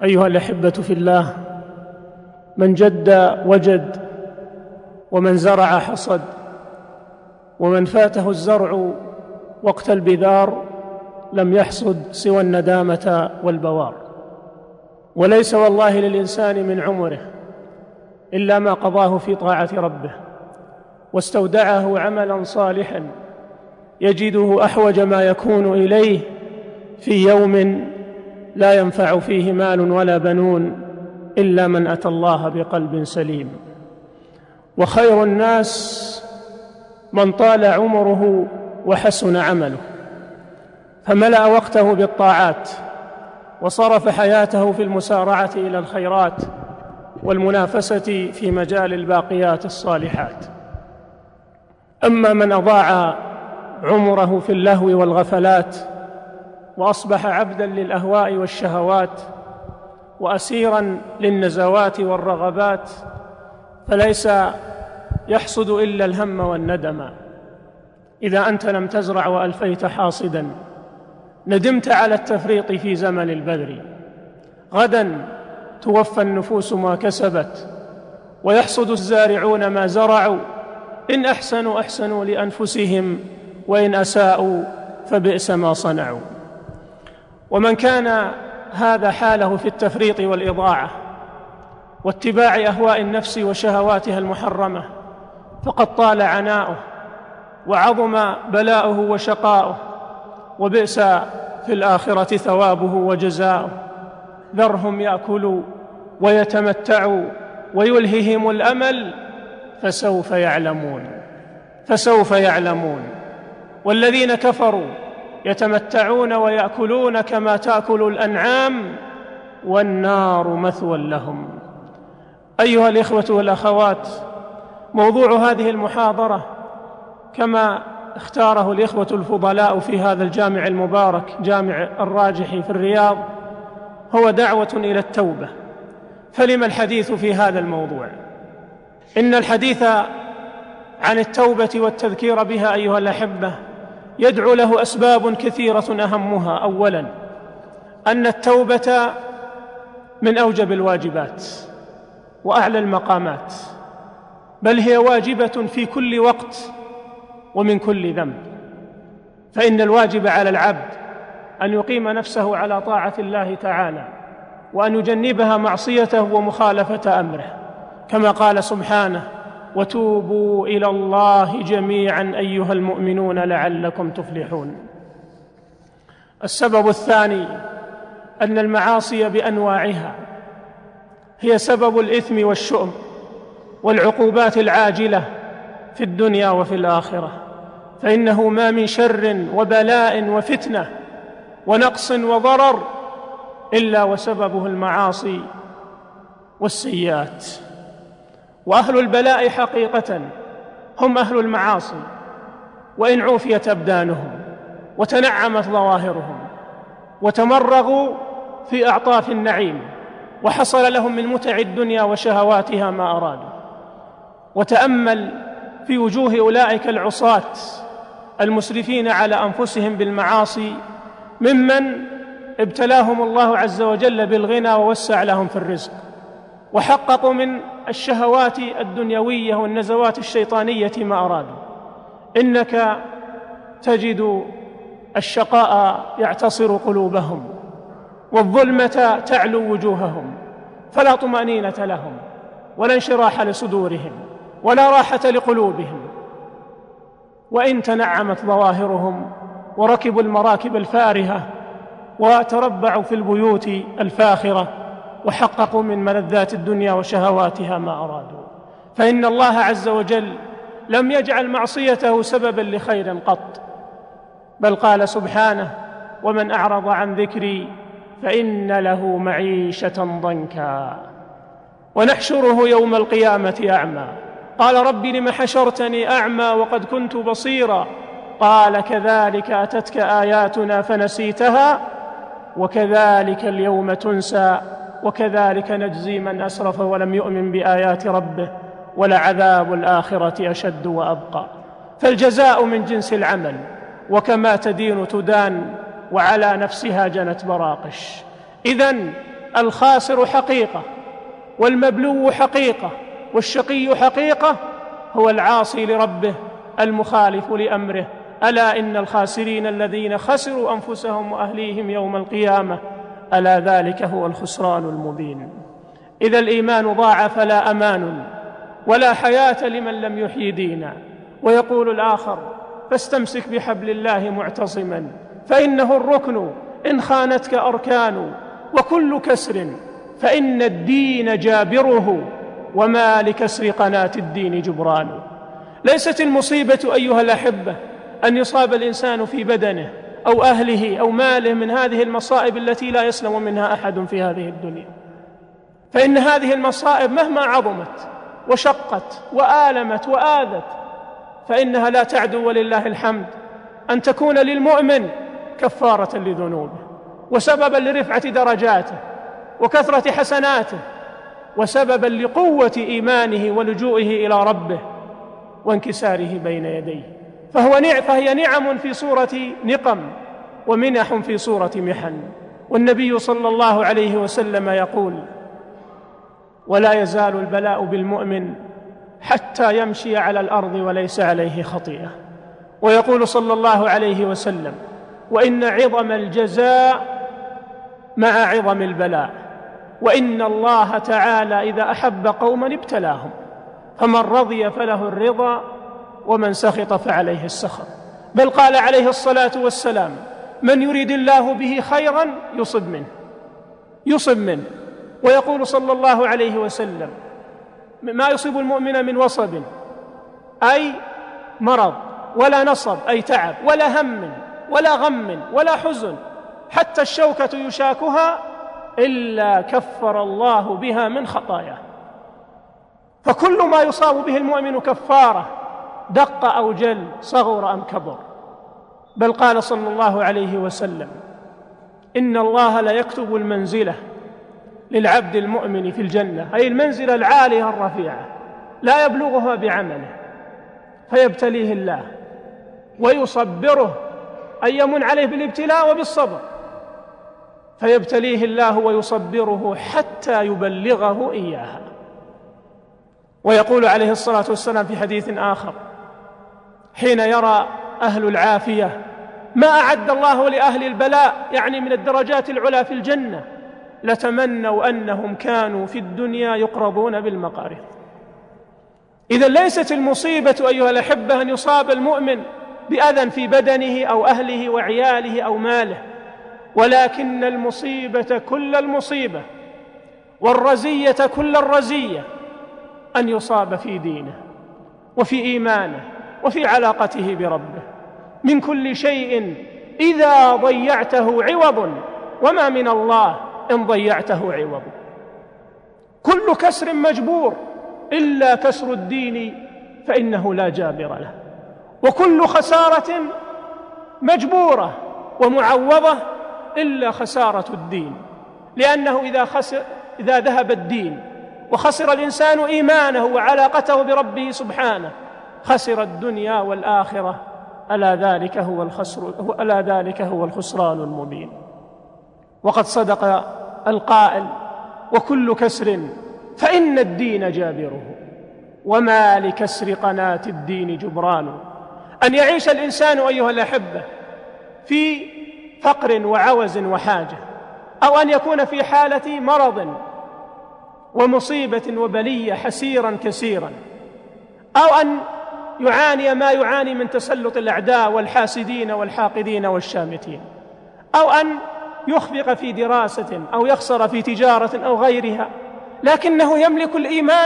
أيها الأحبة في الله، من جد وجد، ومن زرع حصد، ومن فاته الزرع وقت البذار لم يحصد سوى الندامة والبوار. وليس والله للإنسان من عمره إلا ما قضاه في طاعة ربه، واستودعه عملا صالحا يجده أحوج ما يكون إليه في يوم لا ينفع فيه مال ولا بنون إلا من أتى الله بقلب سليم. وخير الناس من طال عمره وحسن عمله، فملأ وقته بالطاعات وصرف حياته في المسارعة إلى الخيرات والمنافسة في مجال الباقيات الصالحات. أما من أضاع عمره في اللهو والغفلات وأصبح عبداً للأهواء والشهوات وأسيراً للنزوات والرغبات، فليس يحصد إلا الهم والندم. إذا أنت لم تزرع وألفيت حاصداً ندمت على التفريط في زمن البذر. غداً توفى النفوس ما كسبت ويحصد الزارعون ما زرعوا، إن أحسنوا أحسنوا لأنفسهم وإن أساءوا فبئس ما صنعوا. ومن كان هذا حاله في التفريط والإضاعة واتباع أهواء النفس وشهواتها المحرمة فقد طال عناؤه وعظم بلاؤه وشقاؤه، وبئس في الآخرة ثوابه وجزاؤه. ذرهم يأكلوا ويتمتعوا ويلههم الأمل فسوف يعلمون. والذين كفروا يتمتعون ويأكلون كما تأكل الأنعام والنار مثوى لهم. أيها الإخوة والأخوات، موضوع هذه المحاضرة كما اختاره الإخوة الفضلاء في هذا الجامع المبارك، جامع الراجح في الرياض، هو دعوة إلى التوبة. فلما الحديث في هذا الموضوع؟ إن الحديث عن التوبة والتذكير بها أيها الأحبة يدعو له أسباب كثيرة، أهمها أولاً أن التوبة من أوجب الواجبات وأعلى المقامات، بل هي واجبة في كل وقت ومن كل ذنب. فإن الواجب على العبد أن يقيم نفسه على طاعة الله تعالى، وأن يجنبها معصيته ومخالفة أمره، كما قال سبحانه: وتوبوا إلى الله جميعا أيها المؤمنون لعلكم تفلحون. السبب الثاني أن المعاصي بأنواعها هي سبب الإثم والشؤم والعقوبات العاجلة في الدنيا وفي الآخرة، فإنه ما من شر وبلاء وفتنة ونقص وضرر إلا وسببه المعاصي والسيئات. وأهل البلاء حقيقة هم أهل المعاصي، وإن عوفيت أبدانهم وتنعمت ظواهرهم وتمرغوا في أعطاف النعيم وحصل لهم من متع الدنيا وشهواتها ما أرادوا. وتأمل في وجوه أولئك العصاة المسرفين على أنفسهم بالمعاصي، ممن ابتلاهم الله عز وجل بالغنى ووسع لهم في الرزق، وحققوا من الشهوات الدنيوية والنزوات الشيطانية ما أرادوا. إنك تجد الشقاء يعتصر قلوبهم، والظلمة تعلو وجوههم، فلا طمأنينة لهم ولا انشراح لصدورهم ولا راحة لقلوبهم. وإن تنعمت ظواهرهم وركبوا المراكب الفارهة وتربعوا في البيوت الفاخرة وحققوا من ملذات الدنيا وشهواتها ما أرادوا، فإن الله عز وجل لم يجعل معصيته سببا لخير قط، بل قال سبحانه: ومن أعرض عن ذكري فإن له معيشة ضنكا ونحشره يوم القيامة أعمى. قال: رب لم حشرتني أعمى وقد كنت بصيرا. قال: كذلك أتتك آياتنا فنسيتها وكذلك اليوم تنسى وكذلك نجزي من أسرف ولم يؤمن بآيات ربه ولعذاب الآخرة أشد وأبقى. فالجزاء من جنس العمل، وكما تدين تدان، وعلى نفسها جنت براقش. إذن الخاسر حقيقة، والمبلو حقيقة، والشقي حقيقة هو العاصي لربه المخالف لأمره. ألا إن الخاسرين الذين خسروا أنفسهم وأهليهم يوم القيامة، ألا ذلك هو الخسران المبين. إذا الإيمان ضاع فلا أمان ولا حياة لمن لم يحيي دينا. ويقول الآخر: فاستمسك بحبل الله معتصما فإنه الركن إن خانتك أركان، وكل كسر فإن الدين جابره، وما لكسر قناة الدين جبران. ليست المصيبة أيها الأحبة أن يصاب الإنسان في بدنه أو أهله أو ماله من هذه المصائب التي لا يسلم منها أحد في هذه الدنيا، فإن هذه المصائب مهما عظمت وشقت وآلمت وآذت فإنها لا تعدو ولله الحمد أن تكون للمؤمن كفارة لذنوبه، وسببا لرفعة درجاته وكثرة حسناته، وسببا لقوة إيمانه ولجوئه إلى ربه وانكساره بين يديه. فهي نعم في صورة نقم، ومنح في صورة محن. والنبي صلى الله عليه وسلم يقول: ولا يزال البلاء بالمؤمن حتى يمشي على الأرض وليس عليه خطيئة. ويقول صلى الله عليه وسلم: وإن عظم الجزاء مع عظم البلاء، وإن الله تعالى إذا أحب قوما ابتلاهم، فمن رضي فله الرضا ومن سخط فعليه السخط. بل قال عليه الصلاة والسلام: من يريد الله به خيرا يصب منه. ويقول صلى الله عليه وسلم: ما يصيب المؤمن من وصب أي مرض، ولا نصب أي تعب، ولا هم ولا غم ولا حزن، حتى الشوكة يشاكها إلا كفر الله بها من خطاياه. فكل ما يصاب به المؤمن كفارة، دق أو جل، صغر أم كبر. بل قال صلى الله عليه وسلم: إن الله لا يكتب المنزلة للعبد المؤمن في الجنة، أي المنزلة العالية الرفيعة، لا يبلغها بعمله، فيبتليه الله ويصبره، أي يمن عليه بالابتلاء وبالصبر، فيبتليه الله ويصبره حتى يبلغه إياها. ويقول عليه الصلاة والسلام في حديث آخر حين يرى أهل العافية ما أعد الله لأهل البلاء، يعني من الدرجات العلى في الجنة، لتمنوا أنهم كانوا في الدنيا يقرضون بالمقارض. إذا ليست المصيبة أيها الأحبة أن يصاب المؤمن بأذى في بدنه أو أهله وعياله أو ماله، ولكن المصيبة كل المصيبة والرزية كل الرزية أن يصاب في دينه وفي إيمانه وفي علاقته بربه. من كل شيء إذا ضيعته عوض، وما من الله إن ضيعته عوض. كل كسر مجبور إلا كسر الدين فإنه لا جابر له، وكل خسارة مجبورة ومعوضة إلا خسارة الدين، لأنه إذا ذهب الدين وخسر الإنسان إيمانه وعلاقته بربه سبحانه خسر الدنيا والآخرة. ألا ذلك هو الخسران المبين. وقد صدق القائل: وكل كسر فإن الدين جابره، وما لكسر قناة الدين جبران. أن يعيش الإنسان أيها الأحبة في فقر وعوز وحاجة، أو أن يكون في حالة مرض ومصيبة وبلية حسيرا كسيرا، أو أن يعاني ما يعاني من تسلط الأعداء والحاسدين والحاقدين والشامتين، أو أن يخفق في دراسة أو يخسر في تجارة أو غيرها، لكنه يملك الإيمان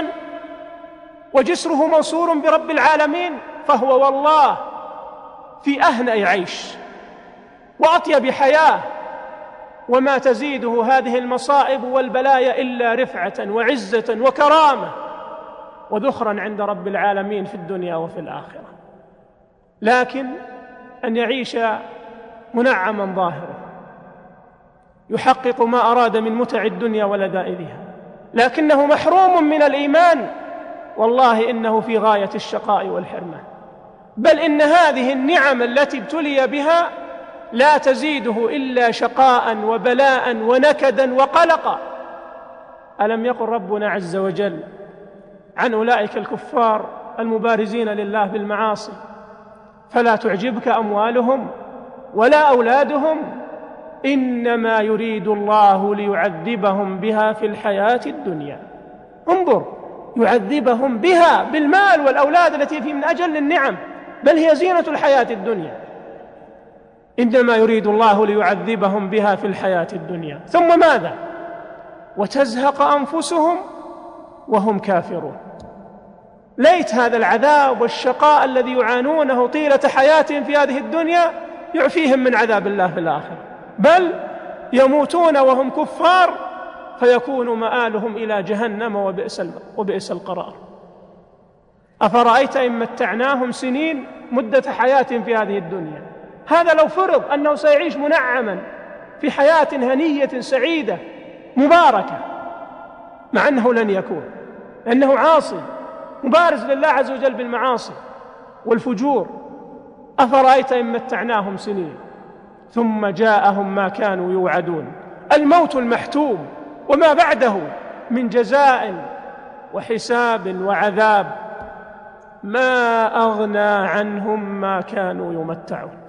وجسره موصول برب العالمين، فهو والله في أهنأ عيش وأطيب حياة، وما تزيده هذه المصائب والبلايا إلا رفعة وعزة وكرامة وذخرا عند رب العالمين في الدنيا وفي الآخرة. لكن أن يعيش منعما ظاهرا يحقق ما أراد من متع الدنيا ولذائذها، لكنه محروم من الإيمان، والله إنه في غاية الشقاء والحرمان. بل إن هذه النعم التي ابتلي بها لا تزيده إلا شقاء وبلاء ونكدا وقلقا، ألم يقل ربنا عز وجل عن أولئك الكفار المبارزين لله بالمعاصي: فلا تعجبك أموالهم ولا أولادهم إنما يريد الله ليعذبهم بها في الحياة الدنيا. انظر، يعذبهم بها بالمال والأولاد التي في من أجل النعم، بل هي زينة الحياة الدنيا. إنما يريد الله ليعذبهم بها في الحياة الدنيا، ثم ماذا؟ وتزهق أنفسهم وهم كافرون. ليت هذا العذاب والشقاء الذي يعانونه طيلة حياتهم في هذه الدنيا يعفيهم من عذاب الله في الآخرة، بل يموتون وهم كفار فيكون مآلهم إلى جهنم وبئس القرار. أفرأيت إن متعناهم سنين مدة حياتهم في هذه الدنيا، هذا لو فرض أنه سيعيش منعما في حياة هنية سعيدة مباركة، مع أنه لن يكون، لأنه عاصي مبارز لله عز وجل بالمعاصي والفجور. أفرأيت إن متعناهم سنين ثم جاءهم ما كانوا يوعدون، الموت المحتوم وما بعده من جزاء وحساب وعذاب، ما أغنى عنهم ما كانوا يمتعون.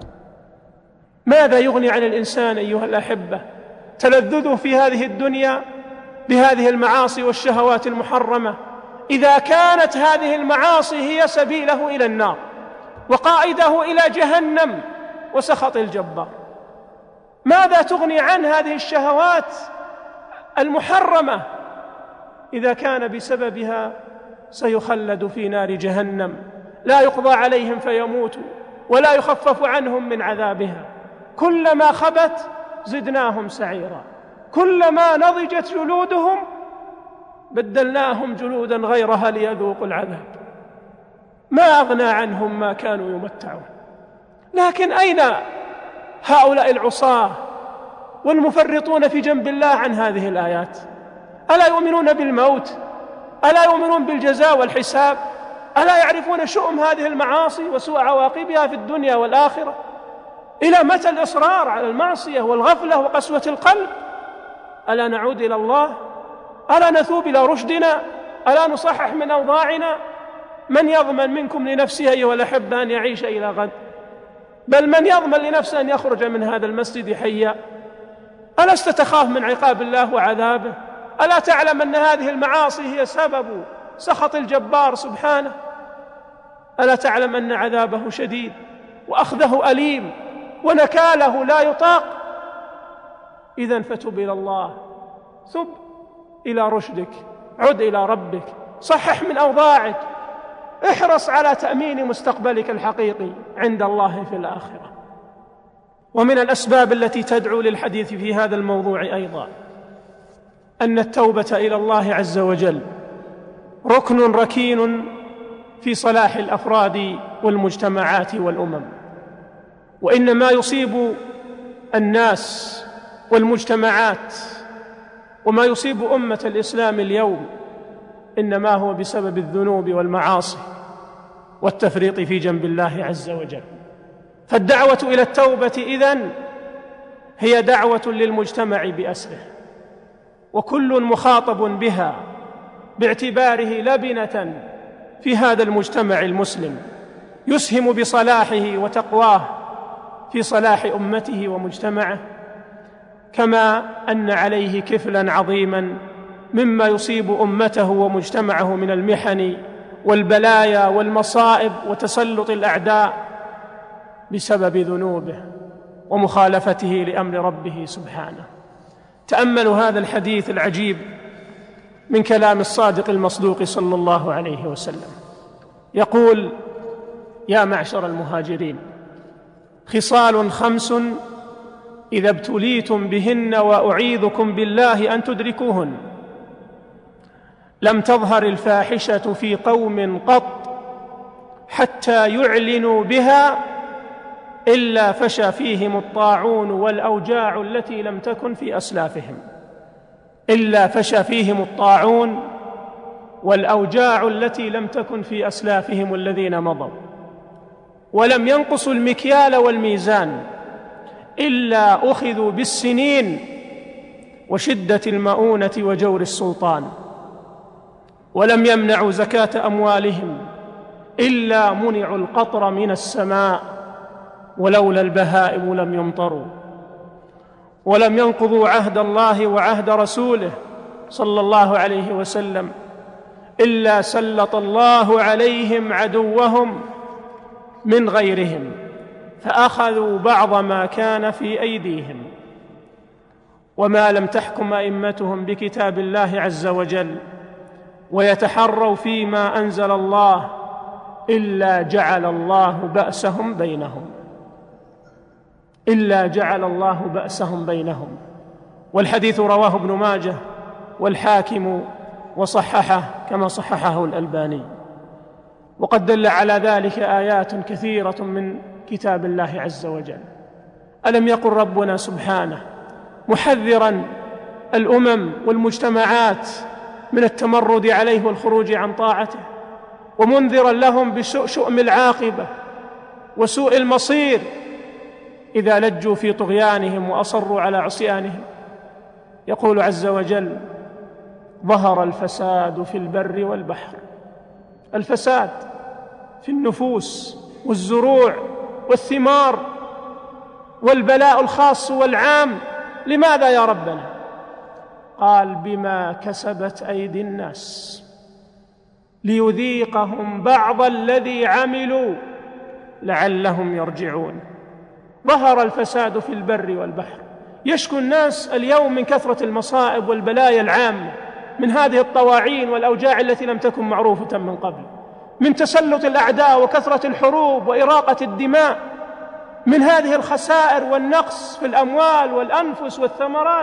ماذا يغني عن الإنسان أيها الأحبة تلذذه في هذه الدنيا بهذه المعاصي والشهوات المحرمة إذا كانت هذه المعاصي هي سبيله إلى النار وقائده إلى جهنم وسخط الجبار؟ ماذا تغني عن هذه الشهوات المحرمة إذا كان بسببها سيخلد في نار جهنم، لا يقضى عليهم فيموتوا ولا يخفف عنهم من عذابها؟ كلما خبت زدناهم سعيرا، كلما نضجت جلودهم بدلناهم جلودا غيرها ليذوقوا العذاب. ما أغنى عنهم ما كانوا يمتعون. لكن أين هؤلاء العصاة والمفرطون في جنب الله عن هذه الآيات؟ ألا يؤمنون بالموت؟ ألا يؤمنون بالجزاء والحساب؟ ألا يعرفون شؤم هذه المعاصي وسوء عواقبها في الدنيا والآخرة؟ إلى متى الإصرار على المعصية والغفلة وقسوة القلب؟ ألا نعود إلى الله؟ ألا نثوب إلى رشدنا؟ ألا نصحح من أوضاعنا؟ من يضمن منكم لنفسه أيها الأحبة أن يعيش إلى غد؟ بل من يضمن لنفسه أن يخرج من هذا المسجد حيا؟ ألست تخاف من عقاب الله وعذابه؟ ألا تعلم أن هذه المعاصي هي سبب سخط الجبار سبحانه؟ ألا تعلم أن عذابه شديد وأخذه أليم ونكاله لا يطاق؟ إذن فتب إلى الله، ثب إلى رشدك، عد إلى ربك، صحح من أوضاعك، احرص على تأمين مستقبلك الحقيقي عند الله في الآخرة. ومن الأسباب التي تدعو للحديث في هذا الموضوع أيضا أن التوبة إلى الله عز وجل ركن ركين في صلاح الأفراد والمجتمعات والأمم. وإن ما يصيب الناس والمجتمعات وما يصيب أمة الإسلام اليوم إنما هو بسبب الذنوب والمعاصي والتفريط في جنب الله عز وجل. فالدعوة إلى التوبة إذن هي دعوة للمجتمع بأسره، وكل مخاطب بها باعتباره لبنة في هذا المجتمع المسلم يسهم بصلاحه وتقواه في صلاح أمته ومجتمعه، كما أن عليه كفلاً عظيماً مما يصيب أمته ومجتمعه من المحن والبلايا والمصائب وتسلط الأعداء بسبب ذنوبه ومخالفته لأمر ربه سبحانه. تأملوا هذا الحديث العجيب من كلام الصادق المصدوق صلى الله عليه وسلم، يقول: يا معشر المهاجرين، خصال 5 إذا ابتليتم بهن وأعيذكم بالله أن تدركوهن: لم تظهر الفاحشة في قوم قط حتى يعلنوا بها إلا فشى فيهم الطاعون والأوجاع التي لم تكن في أسلافهم. إلا فشى فيهم الطاعون والأوجاع التي لم تكن في أسلافهم الذين مضوا، ولم ينقصوا المكيال والميزان إلا أخذوا بالسنين وشدة المؤونة وجور السلطان، ولم يمنعوا زكاة أموالهم إلا منعوا القطر من السماء، ولولا البهائم لم يمطروا، ولم ينقضوا عهد الله وعهد رسوله صلى الله عليه وسلم إلا سلط الله عليهم عدوهم من غيرهم فأخذوا بعض ما كان في أيديهم. وما لم تحكم أئمتهم بكتاب الله عز وجل ويتحروا فيما أنزل الله إلا جعل الله بأسهم بينهم. والحديث رواه ابن ماجه والحاكم وصححه كما صححه الألباني. وقد دل على ذلك آيات كثيرة من كتاب الله عز وجل. ألم يقل ربنا سبحانه محذرا الأمم والمجتمعات من التمرد عليه والخروج عن طاعته، ومنذرا لهم بشؤم العاقبة وسوء المصير إذا لجوا في طغيانهم وأصروا على عصيانهم؟ يقول عز وجل: ظهر الفساد في البر والبحر. الفساد في النفوس والزروع والثمار والبلاء الخاص والعام. لماذا يا ربنا؟ قال: بما كسبت أيدي الناس ليذيقهم بعض الذي عملوا لعلهم يرجعون. ظهر الفساد في البر والبحر. يشكو الناس اليوم من كثرة المصائب والبلايا العامة، من هذه الطواعين والأوجاع التي لم تكن معروفة من قبل، من تسلط الأعداء وكثرة الحروب وإراقة الدماء، من هذه الخسائر والنقص في الأموال والأنفس والثمرات.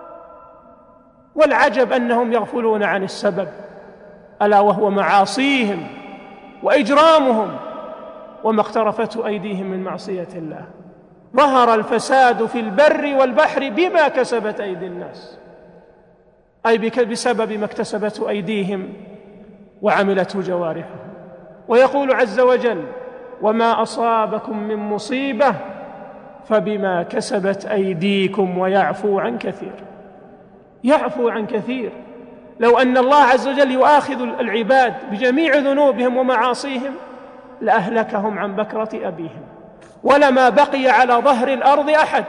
والعجب أنهم يغفلون عن السبب، ألا وهو معاصيهم وإجرامهم وما اقترفته أيديهم من معصية الله. ظهر الفساد في البر والبحر بما كسبت أيدي الناس، أي بسبب ما اكتسبته أيديهم وعملته جوارحهم. ويقول عز وجل: وما أصابكم من مصيبة فبما كسبت أيديكم ويعفو عن كثير. يعفو عن كثير. لو أن الله عز وجل يؤاخذ العباد بجميع ذنوبهم ومعاصيهم لأهلكهم عن بكرة أبيهم، ولما بقي على ظهر الأرض أحد.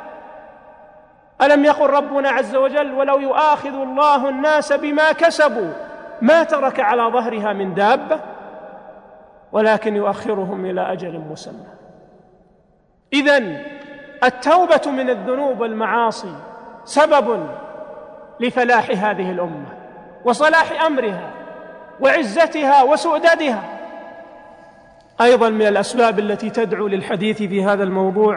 ألم يقل ربنا عز وجل: ولو يؤاخذ الله الناس بما كسبوا ما ترك على ظهرها من دابة، ولكن يؤخرهم إلى أجل مسمى. إذن التوبة من الذنوب والمعاصي سبب لفلاح هذه الأمة وصلاح أمرها وعزتها وسؤددها. أيضا من الأسباب التي تدعو للحديث في هذا الموضوع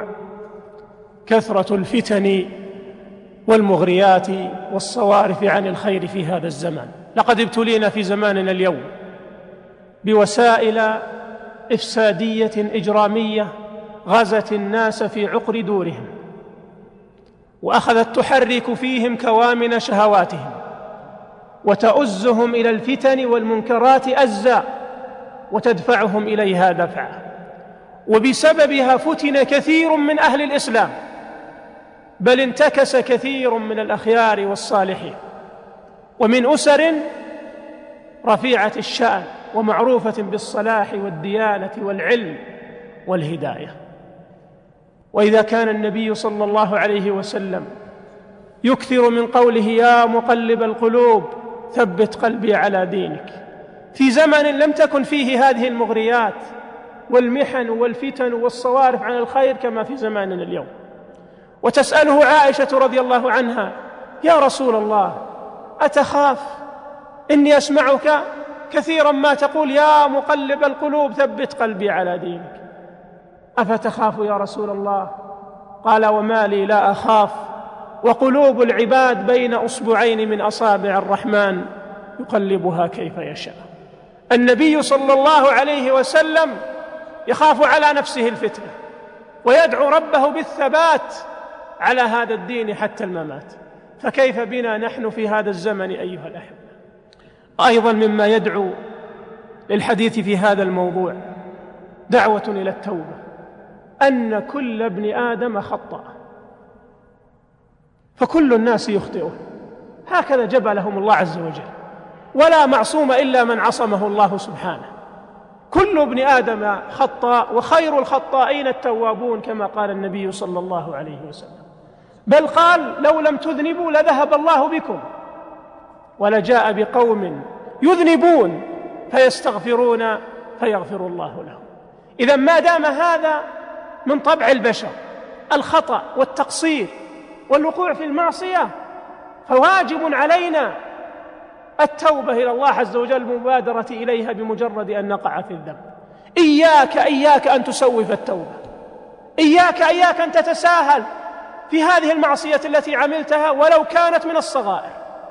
كثرة الفتن والمغريات والصوارف عن الخير في هذا الزمان. لقد ابتلينا في زماننا اليوم بوسائل إفسادية إجرامية غزت الناس في عقر دورهم، وأخذت تحرك فيهم كوامن شهواتهم وتؤزهم إلى الفتن والمنكرات أزا وتدفعهم إليها دفعا. وبسببها فتن كثير من أهل الإسلام، بل انتكس كثير من الأخيار والصالحين، ومن أسر رفيعة الشأن ومعروفة بالصلاح والديانة والعلم والهداية. وإذا كان النبي صلى الله عليه وسلم يكثر من قوله: يا مقلب القلوب ثبت قلبي على دينك، في زمن لم تكن فيه هذه المغريات والمحن والفتن والصوارف عن الخير كما في زماننا اليوم. وتسأله عائشة رضي الله عنها: يا رسول الله أتخاف؟ إني أسمعك كثيرا ما تقول يا مقلب القلوب ثبت قلبي على دينك، أفتخاف يا رسول الله؟ قال: وما لي لا أخاف، وقلوب العباد بين أصبعين من أصابع الرحمن يقلبها كيف يشاء. النبي صلى الله عليه وسلم يخاف على نفسه الفتنة ويدعو ربه بالثبات على هذا الدين حتى الممات، فكيف بنا نحن في هذا الزمن أيها الأحبة؟ أيضا مما يدعو للحديث في هذا الموضوع دعوة إلى التوبة، أن كل ابن آدم خطأ، فكل الناس يخطئون، هكذا جبلهم الله عز وجل، ولا معصوم إلا من عصمه الله سبحانه. كل ابن آدم خطاء وخير الخطائين التوابون، كما قال النبي صلى الله عليه وسلم، بل قال لو لم تذنبوا لذهب الله بكم ولجاء بقوم يذنبون فيستغفرون فيغفر الله لهم. إذا ما دام هذا من طبع البشر الخطأ والتقصير والوقوع في المعصية، فواجب علينا التوبة إلى الله عز وجل، المبادرة إليها بمجرد أن نقع في الذنب. إياك أن تسوف التوبة، إياك أن تتساهل في هذه المعصية التي عملتها ولو كانت من الصغائر،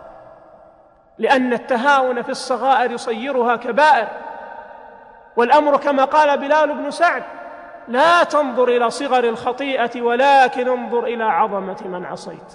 لأن التهاون في الصغائر يصيرها كبائر. والأمر كما قال بلال بن سعد: لا تنظر إلى صغر الخطيئة ولكن انظر إلى عظمة من عصيت.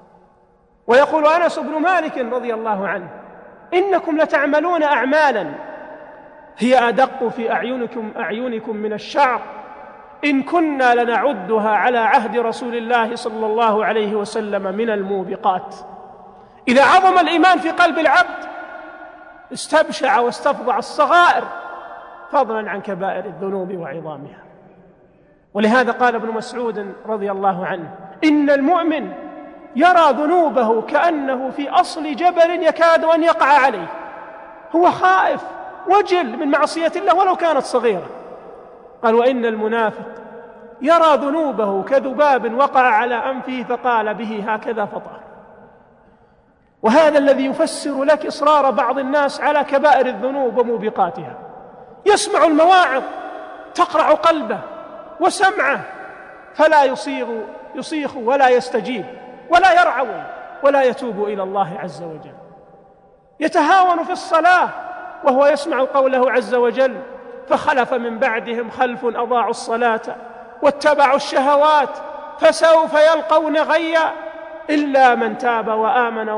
ويقول أنس بن مالك رضي الله عنه: إنكم لتعملون أعمالا هي أدق في أعينكم من الشعر، إن كنا لنعدها على عهد رسول الله صلى الله عليه وسلم من الموبقات. إذا عظم الإيمان في قلب العبد استبشع واستفضع الصغائر، فضلا عن كبائر الذنوب وعظامها. ولهذا قال ابن مسعود رضي الله عنه: إن المؤمن يرى ذنوبه كأنه في أصل جبل يكاد أن يقع عليه، هو خائف وجل من معصية الله ولو كانت صغيرة. قال: وإن المنافق يرى ذنوبه كذباب وقع على أنفه فقال به هكذا فطار. وهذا الذي يفسر لك إصرار بعض الناس على كبائر الذنوب وموبقاتها. يسمع المواعظ تقرع قلبه وسمعه فلا يصيغ ولا يستجيب ولا يرعوي ولا يتوب إلى الله عز وجل. يتهاون في الصلاة وهو يسمع قوله عز وجل: فخلف من بعدهم خلف أضاعوا الصلاة واتبعوا الشهوات فسوف يلقون غيا إلا من تاب وآمن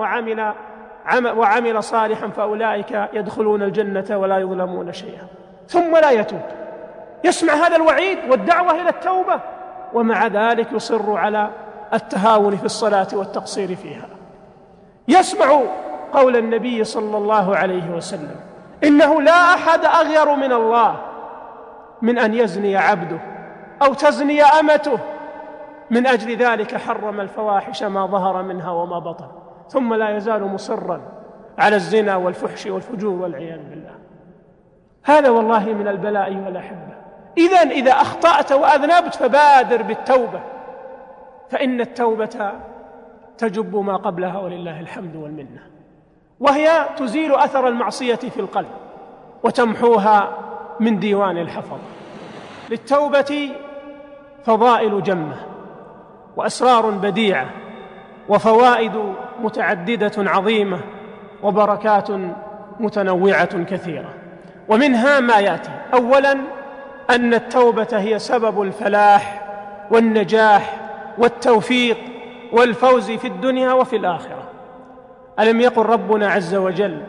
وعمل صالحا فأولئك يدخلون الجنة ولا يظلمون شيئا. ثم لا يتوب، يسمع هذا الوعيد والدعوة إلى التوبة، ومع ذلك يصر على التهاون في الصلاة والتقصير فيها. يسمع قول النبي صلى الله عليه وسلم: إنه لا أحد أغير من الله من أن يزني عبده أو تزني أمته، من أجل ذلك حرم الفواحش ما ظهر منها وما بطن، ثم لا يزال مصرا على الزنا والفحش والفجور والعياذ بالله. هذا والله من البلاء والأحبة. إذا أخطأت وأذنبت فبادر بالتوبة، فإن التوبة تجب ما قبلها ولله الحمد والمنة، وهي تزيل أثر المعصية في القلب وتمحوها من ديوان الحفظ. للتوبة فضائل جمة وأسرار بديعة وفوائد متعددة عظيمة وبركات متنوعة كثيرة، ومنها ما يأتي: أولا أن التوبة هي سبب الفلاح والنجاح والتوفيق والفوز في الدنيا وفي الآخرة. ألم يقل ربنا عز وجل: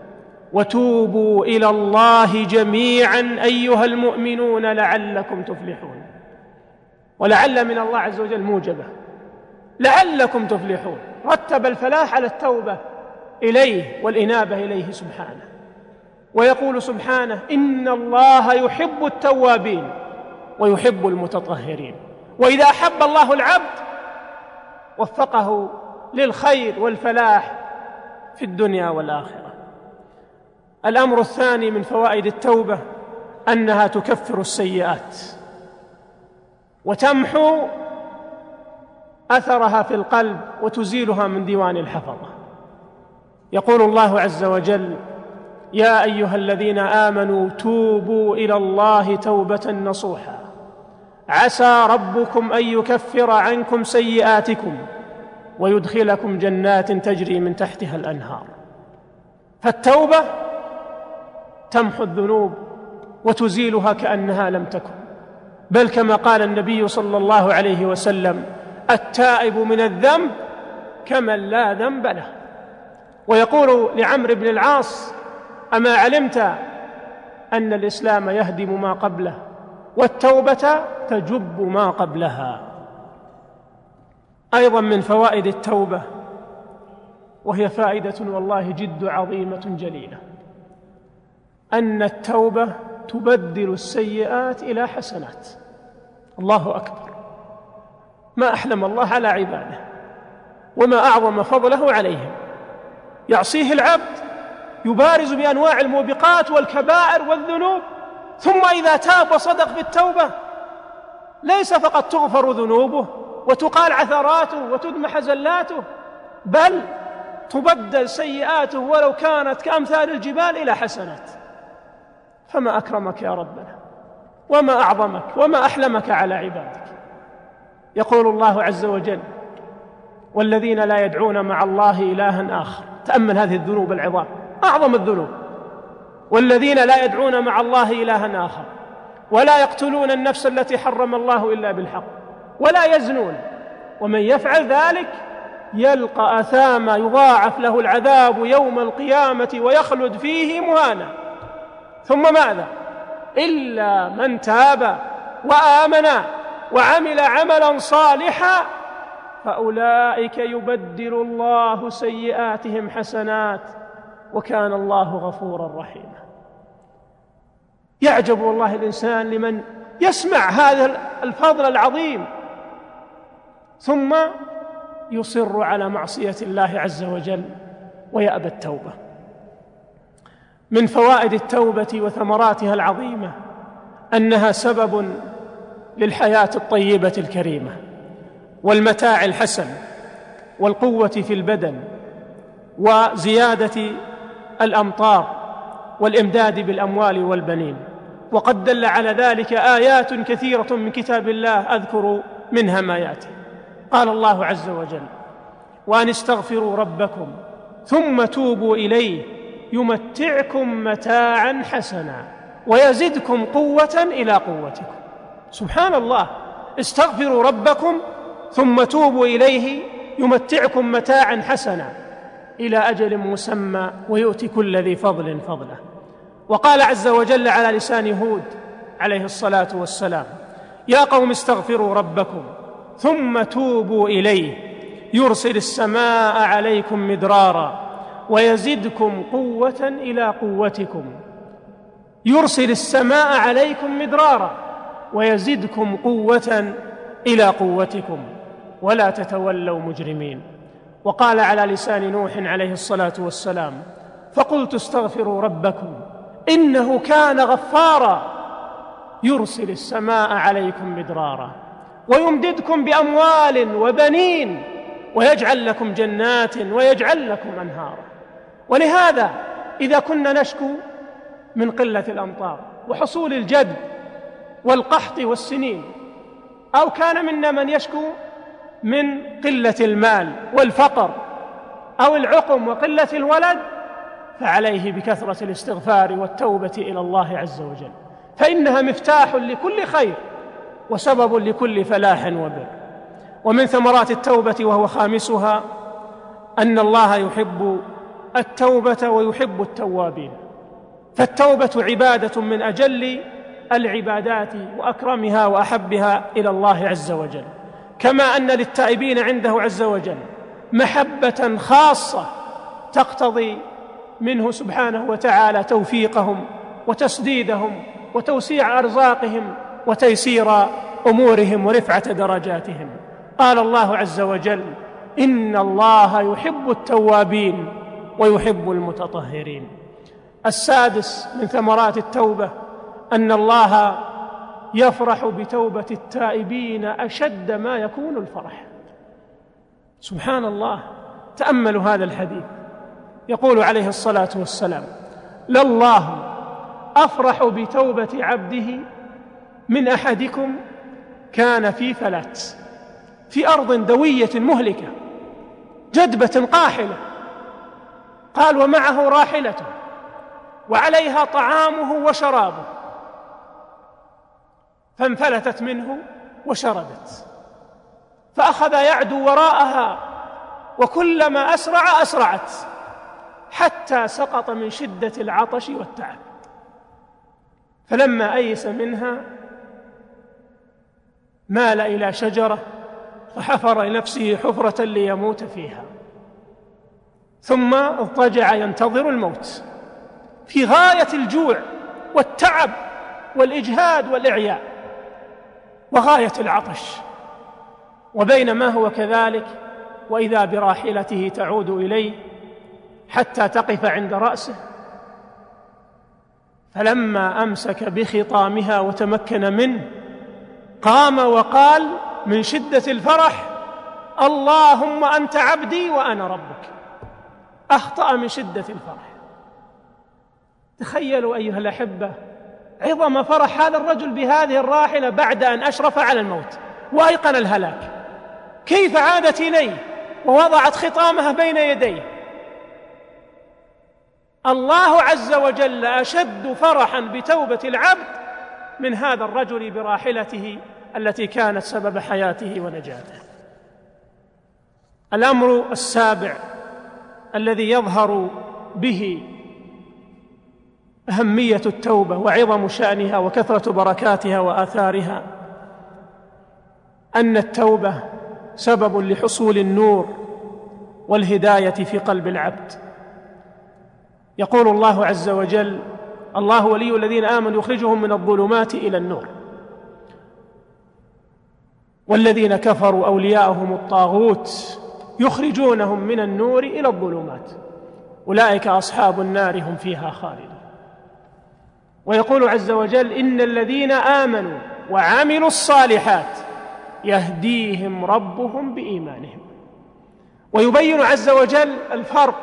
وتوبوا إلى الله جميعا أيها المؤمنون لعلكم تفلحون. ولعل من الله عز وجل موجبة، لعلكم تفلحون، رتب الفلاح على التوبة إليه والإنابة إليه سبحانه. ويقول سبحانه: إن الله يحب التوابين ويحب المتطهرين. وإذا أحب الله العبد وفقه للخير والفلاح في الدنيا والآخرة. الأمر الثاني من فوائد التوبة أنها تكفر السيئات وتمحو أثرها في القلب وتزيلها من ديوان الحفظة. يقول الله عز وجل: يا أيها الذين آمنوا توبوا إلى الله توبة نصوحا عسى ربكم أن يكفر عنكم سيئاتكم ويدخلكم جنات تجري من تحتها الأنهار. فالتوبة تمحو الذنوب وتزيلها كأنها لم تكن، بل كما قال النبي صلى الله عليه وسلم: التائب من الذنب كمن لا ذنب له. ويقول لعمرو بن العاص: أما علمت أن الإسلام يهدم ما قبله والتوبة تجب ما قبلها. أيضا من فوائد التوبة، وهي فائدة والله جد عظيمة جليلة، أن التوبة تبدل السيئات إلى حسنات. الله أكبر، ما أحلم الله على عباده وما أعظم فضله عليهم. يعصيه العبد، يبارز بأنواع الموبقات والكبائر والذنوب، ثم إذا تاب وصدق بالتوبة ليس فقط تغفر ذنوبه وتقال عثراته وتدمح زلاته، بل تبدل سيئاته ولو كانت كأمثال الجبال إلى حسنات. فما أكرمك يا ربنا، وما أعظمك، وما أحلمك على عبادك. يقول الله عز وجل: والذين لا يدعون مع الله إلها آخر. تأمل هذه الذنوب العظام، أعظم الذنوب. والذين لا يدعون مع الله إلها آخر ولا يقتلون النفس التي حرم الله إلا بالحق ولا يزنون ومن يفعل ذلك يلقى أثاما يضاعف له العذاب يوم القيامة ويخلد فيه مهانا. ثم ماذا؟ إلا من تاب وآمن وعمل عملا صالحا فأولئك يبدل الله سيئاتهم حسنات وكان الله غفورا رحيما. يعجب والله الإنسان لمن يسمع هذا الفضل العظيم ثم يصر على معصية الله عز وجل ويأبى التوبة. من فوائد التوبة وثمراتها العظيمة أنها سبب للحياة الطيبة الكريمة والمتاع الحسن والقوة في البدن وزيادة الأمطار والإمداد بالأموال والبنين. وقد دل على ذلك آيات كثيرة من كتاب الله، أذكر منها ما يأتي. قال الله عز وجل: وأن استغفروا ربكم ثم توبوا إليه يمتعكم متاعا حسنا ويزدكم قوة إلى قوتكم. سبحان الله، استغفروا ربكم ثم توبوا إليه يمتعكم متاعا حسنا إلى أجل مسمى ويؤتي كل ذي فضل فضله. وقال عز وجل على لسان هود عليه الصلاة والسلام: يا قوم استغفروا ربكم ثم توبوا إليه يرسل السماء عليكم مدرارا ويزدكم قوة إلى قوتكم. يرسل السماء عليكم مدرارا ويزدكم قوة إلى قوتكم ولا تتولوا مجرمين. وقال على لسان نوح عليه الصلاة والسلام: فقلت استغفروا ربكم إنه كان غفارا يرسل السماء عليكم مدرارا ويمددكم بأموال وبنين ويجعل لكم جنات ويجعل لكم أنهارا. ولهذا إذا كنا نشكو من قلة الأمطار وحصول الجد والقحط والسنين، أو كان منا من يشكو من قلة المال والفقر أو العقم وقلة الولد، فعليه بكثرة الاستغفار والتوبة إلى الله عز وجل، فإنها مفتاح لكل خير وسبب لكل فلاح وبر. ومن ثمرات التوبة وهو خامسها أن الله يحب التوبة ويحب التوابين. فالتوبة عبادة من أجل العبادات وأكرمها وأحبها إلى الله عز وجل، كما أن للتائبين عنده عز وجل محبة خاصة تقتضي منه سبحانه وتعالى توفيقهم وتسديدهم وتوسيع أرزاقهم وتيسير أمورهم ورفعة درجاتهم. قال الله عز وجل: إن الله يحب التوابين ويحب المتطهرين. السادس من ثمرات التوبة أن الله يفرح بتوبة التائبين أشد ما يكون الفرح. سبحان الله، تأملوا هذا الحديث. يقول عليه الصلاة والسلام: لله أفرح بتوبة عبده من أحدكم كان في فلات في أرض دوية مهلكة جدبة قاحلة، قال: ومعه راحلته وعليها طعامه وشرابه، فانفلتت منه وشردت، فأخذ يعدو وراءها وكلما أسرع أسرعت حتى سقط من شدة العطش والتعب. فلما أيس منها مال إلى شجرة فحفر لنفسه حفرة ليموت فيها، ثم اضطجع ينتظر الموت في غاية الجوع والتعب والإجهاد والإعياء وغاية العطش. وبينما هو كذلك وإذا براحلته تعود إليه حتى تقف عند رأسه، فلما أمسك بخطامها وتمكن منه قام وقال من شدة الفرح: اللهم أنت عبدي وأنا ربك. أخطأ من شدة الفرح. تخيلوا أيها الأحبة عظم فرح هذا الرجل بهذه الراحلة بعد أن أشرف على الموت وأيقن الهلاك، كيف عادت إليه ووضعت خطامها بين يديه. الله عز وجل أشد فرحا بتوبة العبد من هذا الرجل براحلته التي كانت سبب حياته ونجاته. الأمر السابع الذي يظهر به أهمية التوبة وعظم شأنها وكثرة بركاتها وآثارها أن التوبة سبب لحصول النور والهداية في قلب العبد. يقول الله عز وجل: الله ولي الذين آمنوا يخرجهم من الظلمات إلى النور، والذين كفروا أولياؤهم الطاغوت يخرجونهم من النور إلى الظلمات أولئك أصحاب النار هم فيها خالدون. ويقول عز وجل: إن الذين آمنوا وعملوا الصالحات يهديهم ربهم بإيمانهم. ويبين عز وجل الفرق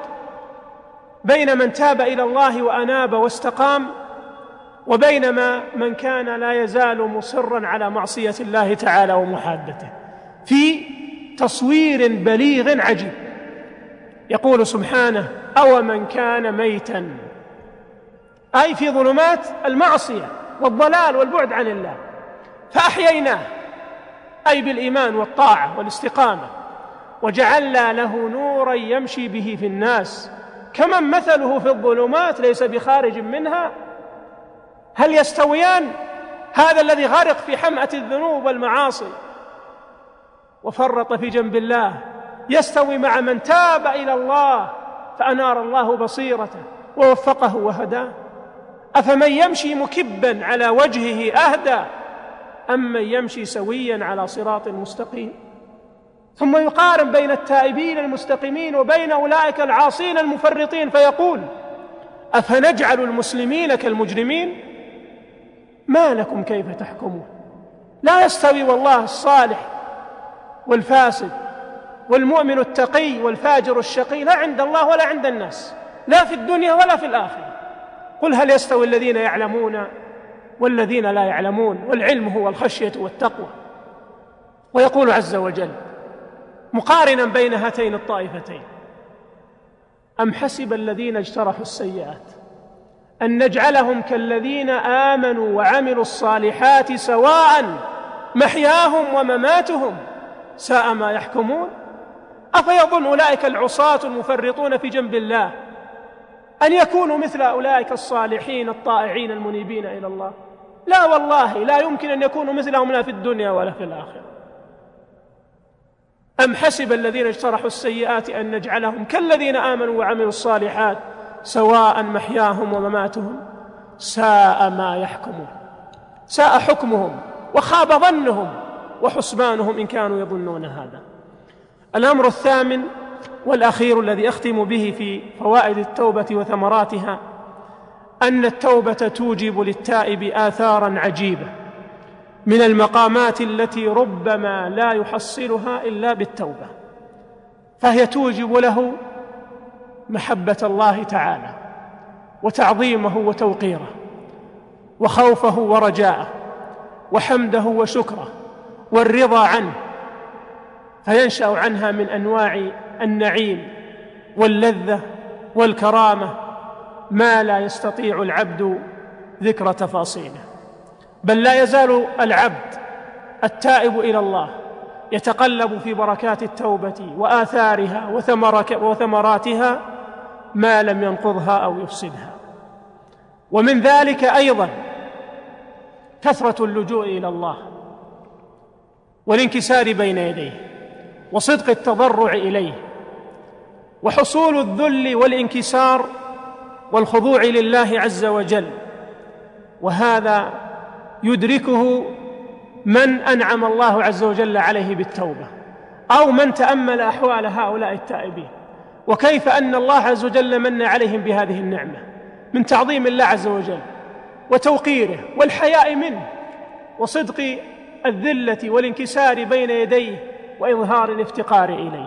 بين من تاب إلى الله وأناب واستقام وبين من كان لا يزال مصرا على معصية الله تعالى ومحادته في تصوير بليغ عجيب. يقول سبحانه: أو من كان ميتا، أي في ظلمات المعصية والضلال والبعد عن الله، فأحييناه، أي بالإيمان والطاعة والاستقامة، وجعلنا له نورا يمشي به في الناس كمن مثله في الظلمات ليس بخارج منها. هل يستويان؟ هذا الذي غرق في حمأة الذنوب والمعاصي وفرط في جنب الله يستوي مع من تاب إلى الله فأنار الله بصيرته ووفقه وهداه؟ أفمن يمشي مكبا على وجهه أهدى أم من يمشي سويا على صراط مستقيم؟ ثم يقارن بين التائبين المستقيمين وبين أولئك العاصين المفرطين فيقول: أفنجعل المسلمين كالمجرمين؟ ما لكم كيف تحكمون؟ لا يستوي والله الصالح والفاسد والمؤمن التقي والفاجر الشقي، لا عند الله ولا عند الناس، لا في الدنيا ولا في الآخرة. قل هل يستوي الذين يعلمون والذين لا يعلمون؟ والعلم هو الخشية والتقوى. ويقول عز وجل مقارنا بين هاتين الطائفتين: أم حسب الذين اجترحوا السيئات أن نجعلهم كالذين آمنوا وعملوا الصالحات سواء محياهم ومماتهم ساء ما يحكمون. أفيظن أولئك العصاة المفرطون في جنب الله أن يكونوا مثل أولئك الصالحين الطائعين المنيبين إلى الله؟ لا والله، لا يمكن أن يكونوا مثلهم لا في الدنيا ولا في الآخرة. أم حسب الذين اجترحوا السيئات أن نجعلهم كالذين آمنوا وعملوا الصالحات سواء محياهم ومماتهم ساء ما يحكمون. ساء حكمهم وخاب ظنهم وحسبانهم إن كانوا يظنون هذا. الأمر الثامن والأخير الذي أختم به في فوائد التوبة وثمراتها أن التوبة توجب للتائب آثاراً عجيبة من المقامات التي ربما لا يحصلها إلا بالتوبة، فهي توجب له محبة الله تعالى وتعظيمه وتوقيره وخوفه ورجاءه وحمده وشكره والرضا عنه، فينشأ عنها من أنواع النعيم واللذة والكرامة ما لا يستطيع العبد ذكر تفاصيله. بل لا يزال العبد التائب إلى الله يتقلب في بركات التوبة وآثارها وثمراتها ما لم ينقضها أو يفسدها. ومن ذلك أيضا كثرة اللجوء إلى الله والانكسار بين يديه وصدق التضرع إليه، وحصول الذل والانكسار والخضوع لله عز وجل. وهذا يدركه من أنعم الله عز وجل عليه بالتوبة، أو من تأمل أحوال هؤلاء التائبين، وكيف أن الله عز وجل من عليهم بهذه النعمة من تعظيم الله عز وجل وتوقيره والحياء منه وصدق الذلة والانكسار بين يديه وإظهار الافتقار إليه.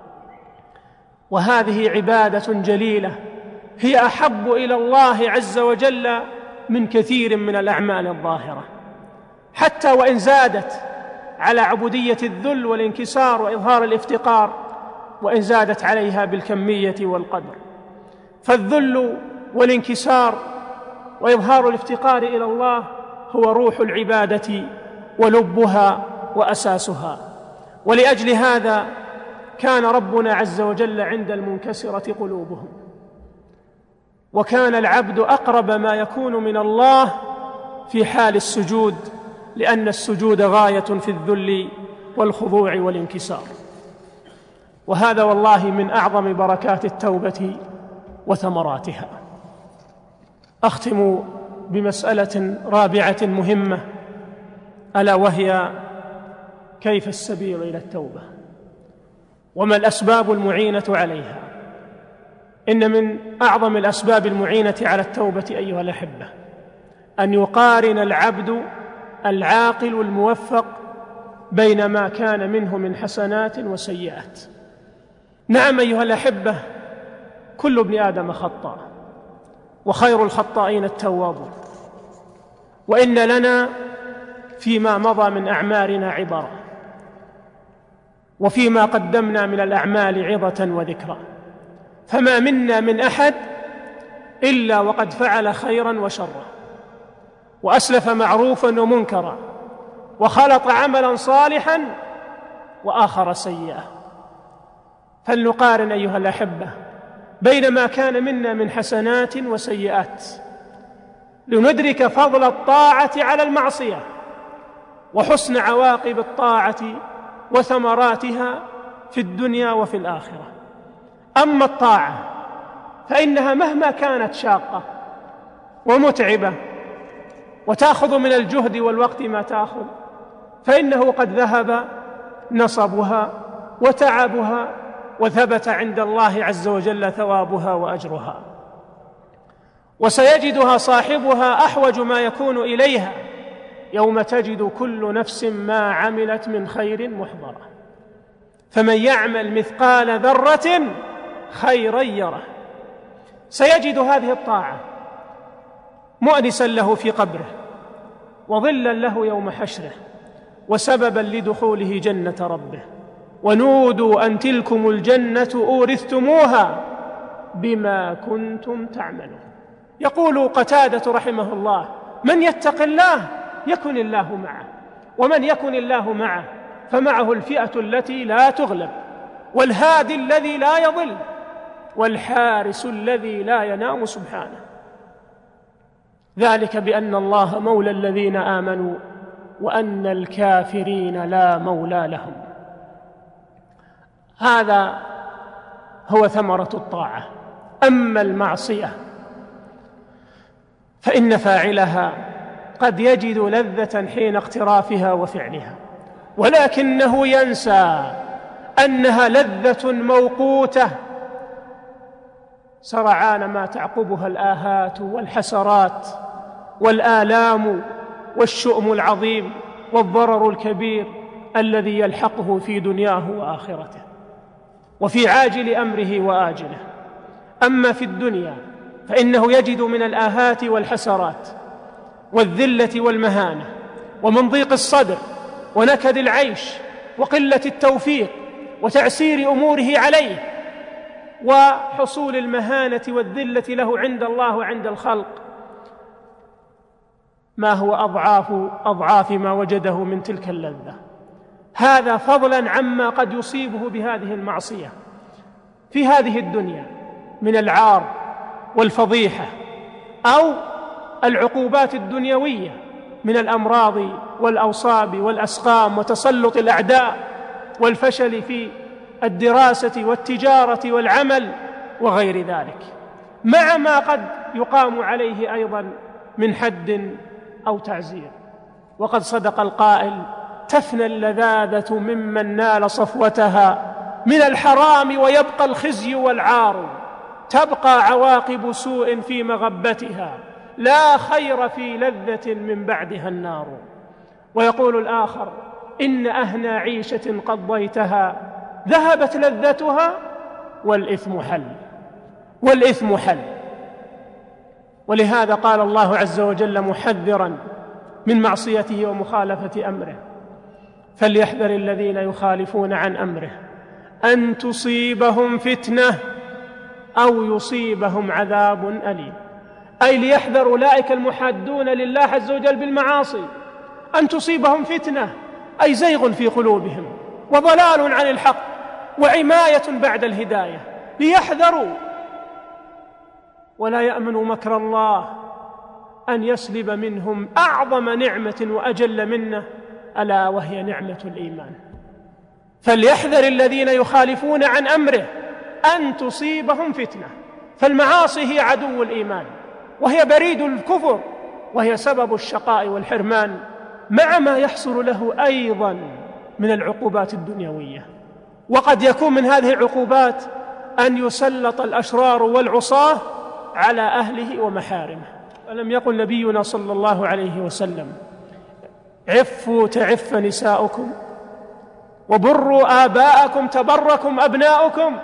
وهذه عبادة جليلة هي أحب إلى الله عز وجل من كثير من الأعمال الظاهرة، حتى وإن زادت على عبودية الذل والانكسار وإظهار الافتقار، وإن زادت عليها بالكمية والقدر. فالذل والانكسار وإظهار الافتقار إلى الله هو روح العبادة ولبها وأساسها. ولأجل هذا كان ربنا عز وجل عند المنكسرة قلوبهم، وكان العبد أقرب ما يكون من الله في حال السجود، لأن السجود غاية في الذل والخضوع والانكسار. وهذا والله من أعظم بركات التوبة وثمراتها. أختم بمسألة رابعة مهمة، ألا وهي كيف السبيل إلى التوبة وما الأسباب المعينة عليها. إن من أعظم الأسباب المعينة على التوبة أيها الأحبة أن يقارن العبد العاقل الموفق بين ما كان منه من حسنات وسيئات. نعم أيها الأحبة، كل ابن آدم خطاء، وخير الخطائين التوابون، وإن لنا فيما مضى من أعمارنا عبرة، وفيما قدمنا من الأعمال عظة وذكرى. فما منا من أحد إلا وقد فعل خيرا وشرا، وأسلف معروفا ومنكرا، وخلط عملا صالحا وآخر سيئا. فلنقارن أيها الأحبة بين ما كان منا من حسنات وسيئات، لندرك فضل الطاعة على المعصية وحسن عواقب الطاعة وثمراتها في الدنيا وفي الآخرة. أما الطاعة فإنها مهما كانت شاقة ومتعبة وتأخذ من الجهد والوقت ما تأخذ، فإنه قد ذهب نصبها وتعبها، وثبت عند الله عز وجل ثوابها وأجرها، وسيجدها صاحبها أحوج ما يكون إليها يوم تجد كل نفس ما عملت من خير محضرة. فمن يعمل مثقال ذرة خيرا يره. سيجد هذه الطاعة مؤنسا له في قبره، وظلا له يوم حشره، وسببا لدخوله جنة ربه. ونودوا أن تلكم الجنة أورثتموها بما كنتم تعملون. يقول قتادة رحمه الله: من يتق الله يكن الله معه، ومن يكن الله معه فمعه الفئة التي لا تغلب، والهادي الذي لا يضل، والحارس الذي لا ينام سبحانه. ذلك بأن الله مولى الذين آمنوا وأن الكافرين لا مولى لهم. هذا هو ثمرة الطاعة. أما المعصية فإن فاعلها قد يجد لذة حين اقترافها وفعلها، ولكنه ينسى أنها لذة موقوتة سرعان ما تعقبها الآهات والحسرات والآلام والشؤم العظيم والضرر الكبير الذي يلحقه في دنياه وآخرته وفي عاجل أمره وآجله. أما في الدنيا فإنه يجد من الآهات والحسرات والذلة والمهانة ومن ضيق الصدر ونكد العيش وقلة التوفيق وتعسير أموره عليه وحصول المهانة والذلة له عند الله وعند الخلق ما هو أضعاف ما وجده من تلك اللذة. هذا فضلا عما قد يصيبه بهذه المعصية في هذه الدنيا من العار والفضيحة أو العقوبات الدنيوية من الأمراض والأوصاب والأسقام وتسلط الأعداء والفشل في الدراسة والتجارة والعمل وغير ذلك، مع ما قد يقام عليه أيضا من حد أو تعزير. وقد صدق القائل: تفنى اللذاذة ممن نال صفوتها من الحرام ويبقى الخزي والعار، تبقى عواقب سوء في مغبتها، لا خير في لذة من بعدها النار. ويقول الآخر: إن أهنى عيشة قضيتها ذهبت لذتها والإثم حل. والإثم حل. ولهذا قال الله عز وجل محذرا من معصيته ومخالفة أمره: فليحذر الذين يخالفون عن أمره أن تصيبهم فتنة أو يصيبهم عذاب أليم. أي ليحذر أولئك المحادون لله عز وجل بالمعاصي أن تصيبهم فتنة، أي زيغ في قلوبهم وضلال عن الحق وعماية بعد الهداية، ليحذروا ولا يأمنوا مكر الله أن يسلب منهم أعظم نعمة وأجل منه، ألا وهي نعمة الإيمان. فليحذر الذين يخالفون عن أمره أن تصيبهم فتنة. فالمعاصي هي عدو الإيمان، وهي بريد الكفر، وهي سبب الشقاء والحرمان، مع ما يحصل له أيضا من العقوبات الدنيوية. وقد يكون من هذه العقوبات أن يسلط الأشرار والعصاة على أهله ومحارمه. ألم يقل نبينا صلى الله عليه وسلم: عفوا تعف نساؤكم، وبروا آباءكم تبركم أبناؤكم،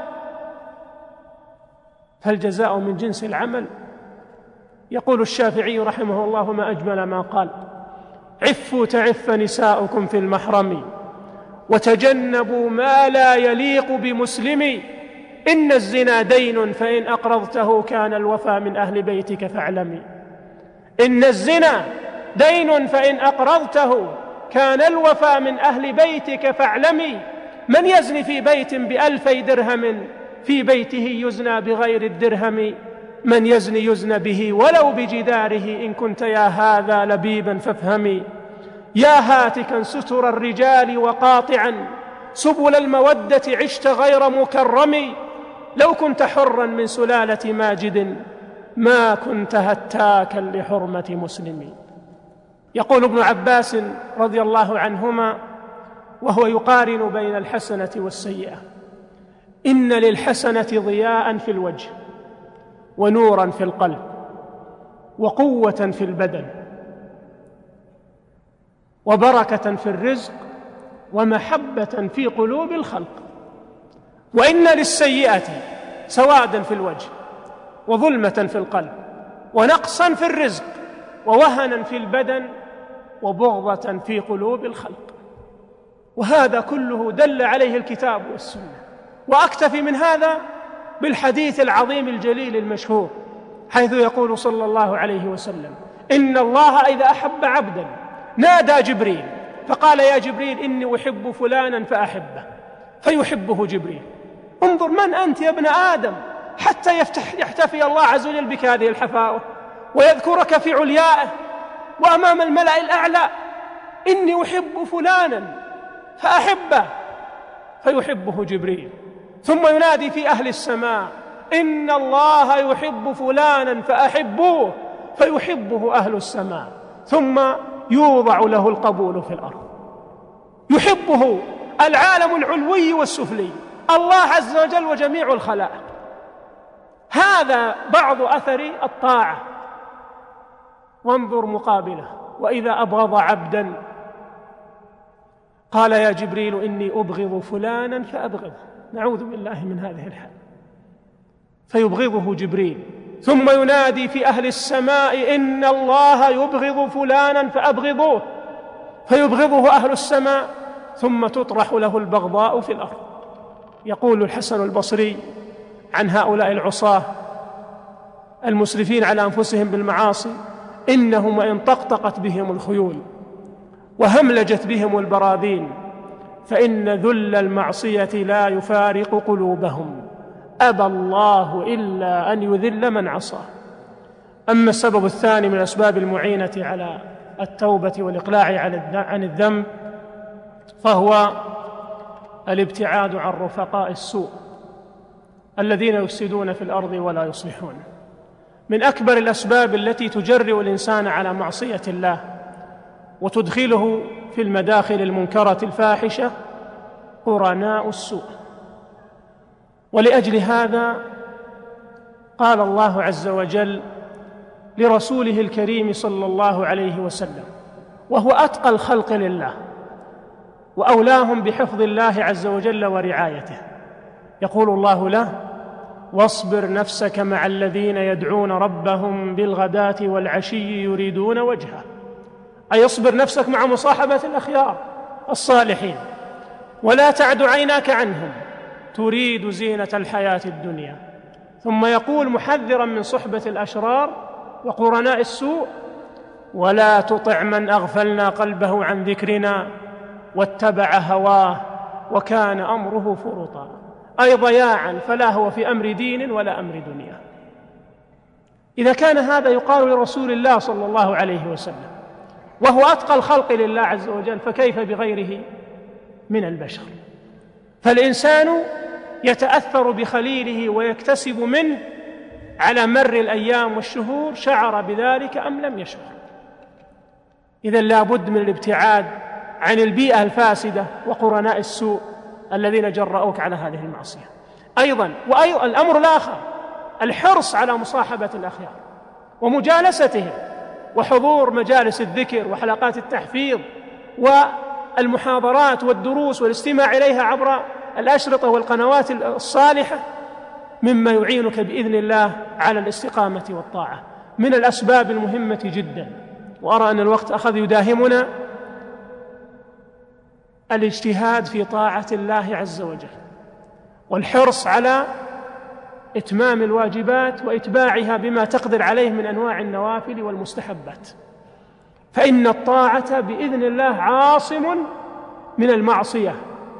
فالجزاء من جنس العمل. يقول الشافعي رحمه الله: ما أجمل ما قال: عفوا تعف نساؤكم في المحرم، وتجنبوا ما لا يليق بمسلم، إن الزنا دين فإن أقرضته كان الوفى من أهل بيتك فاعلمي. إن الزنا دين فإن أقرضته كان الوفى من أهل بيتك فاعلمي. من يزني في بيت ب2000 درهم في بيته يزنى بغير الدرهم، من يزني يزنى به ولو بجداره، إن كنت يا هذا لبيبا فافهمي. يا هاتكا ستر الرجال وقاطعا سبل المودة عشت غير مكرم، لو كنت حرا من سلالة ماجد ما كنت هتاكا لحرمة مسلم. يقول ابن عباس رضي الله عنهما وهو يقارن بين الحسنة والسيئة: إن للحسنة ضياء في الوجه، ونورا في القلب، وقوة في البدن، وبركة في الرزق، ومحبة في قلوب الخلق. وإن للسيئة سوادا في الوجه، وظلمة في القلب، ونقصا في الرزق، ووهنا في البدن، وبغضة في قلوب الخلق. وهذا كله دل عليه الكتاب والسنة. وأكتفي من هذا بالحديث العظيم الجليل المشهور، حيث يقول صلى الله عليه وسلم: إن الله إذا أحب عبدا نادى جبريل فقال: يا جبريل إني أحب فلانا فأحبه، فيحبه جبريل. انظر من أنت يا ابن آدم حتى يحتفي الله عز وجل بك هذه الحفاوة ويذكرك في عليائه وأمام الملأ الأعلى: إني أحب فلانا فأحبه، فيحبه جبريل. ثم ينادي في أهل السماء: إن الله يحب فلانا فأحبوه، فيحبه أهل السماء. ثم يوضع له القبول في الأرض، يحبه العالم العلوي والسفلي، الله عز وجل وجميع الخلائق. هذا بعض أثر الطاعة. وانظر مقابله: وإذا أبغض عبدا قال: يا جبريل إني أبغض فلانا فأبغضه. نعوذ بالله من هذه الحال، فيبغضه جبريل. ثم ينادي في أهل السماء: إن الله يبغض فلانا فأبغضوه، فيبغضه أهل السماء. ثم تطرح له البغضاء في الأرض. يقول الحسن البصري عن هؤلاء العصاة المسرفين على أنفسهم بالمعاصي: إنهم وإن طقطقت بهم الخيول وهملجت بهم البراذين فإن ذل المعصية لا يفارق قلوبهم، أبى الله إلا أن يذل من عصاه. أما السبب الثاني من الأسباب المعينة على التوبة والإقلاع عن الذنب فهو الابتعاد عن رفقاء السوء الذين يفسدون في الأرض ولا يصلحون. من أكبر الأسباب التي تجرئ الإنسان على معصية الله وتدخله في المداخل المنكرة الفاحشة قرناء السوء. ولأجل هذا قال الله عز وجل لرسوله الكريم صلى الله عليه وسلم، وهو أتقى الخلق لله وأولاهم بحفظ الله عز وجل ورعايته، يقول الله له: واصبر نفسك مع الذين يدعون ربهم بالغداة والعشي يريدون وجهه. أي اصبر نفسك مع مصاحبة الأخيار الصالحين، ولا تعد عيناك عنهم تريد زينة الحياة الدنيا. ثم يقول محذرا من صحبة الأشرار وقرناء السوء: ولا تطع من أغفلنا قلبه عن ذكرنا واتبع هواه وكان أمره فرطا. أي ضياعا، فلا هو في أمر دين ولا أمر دنيا. إذا كان هذا يقال لرسول الله صلى الله عليه وسلم وهو أتقى الخلق لله عز وجل، فكيف بغيره من البشر؟ فالإنسان يتأثر بخليله ويكتسب منه على مر الأيام والشهور، شعر بذلك أم لم يشعر. إذن لا بد من الابتعاد عن البيئة الفاسدة وقرناء السوء الذين جرؤوك على هذه المعصية. أيضا الأمر الآخر الحرص على مصاحبة الأخيار ومجالستهم وحضور مجالس الذكر وحلقات التحفيظ والمحاضرات والدروس والاستماع إليها عبر الأشرطة والقنوات الصالحة، مما يعينك بإذن الله على الاستقامة والطاعة، من الأسباب المهمة جدا. وأرى أن الوقت أخذ يداهمنا. الاجتهاد في طاعة الله عز وجل والحرص على إتمام الواجبات وإتباعها بما تقدر عليه من أنواع النوافل والمستحبات، فإن الطاعة بإذن الله عاصم من المعصية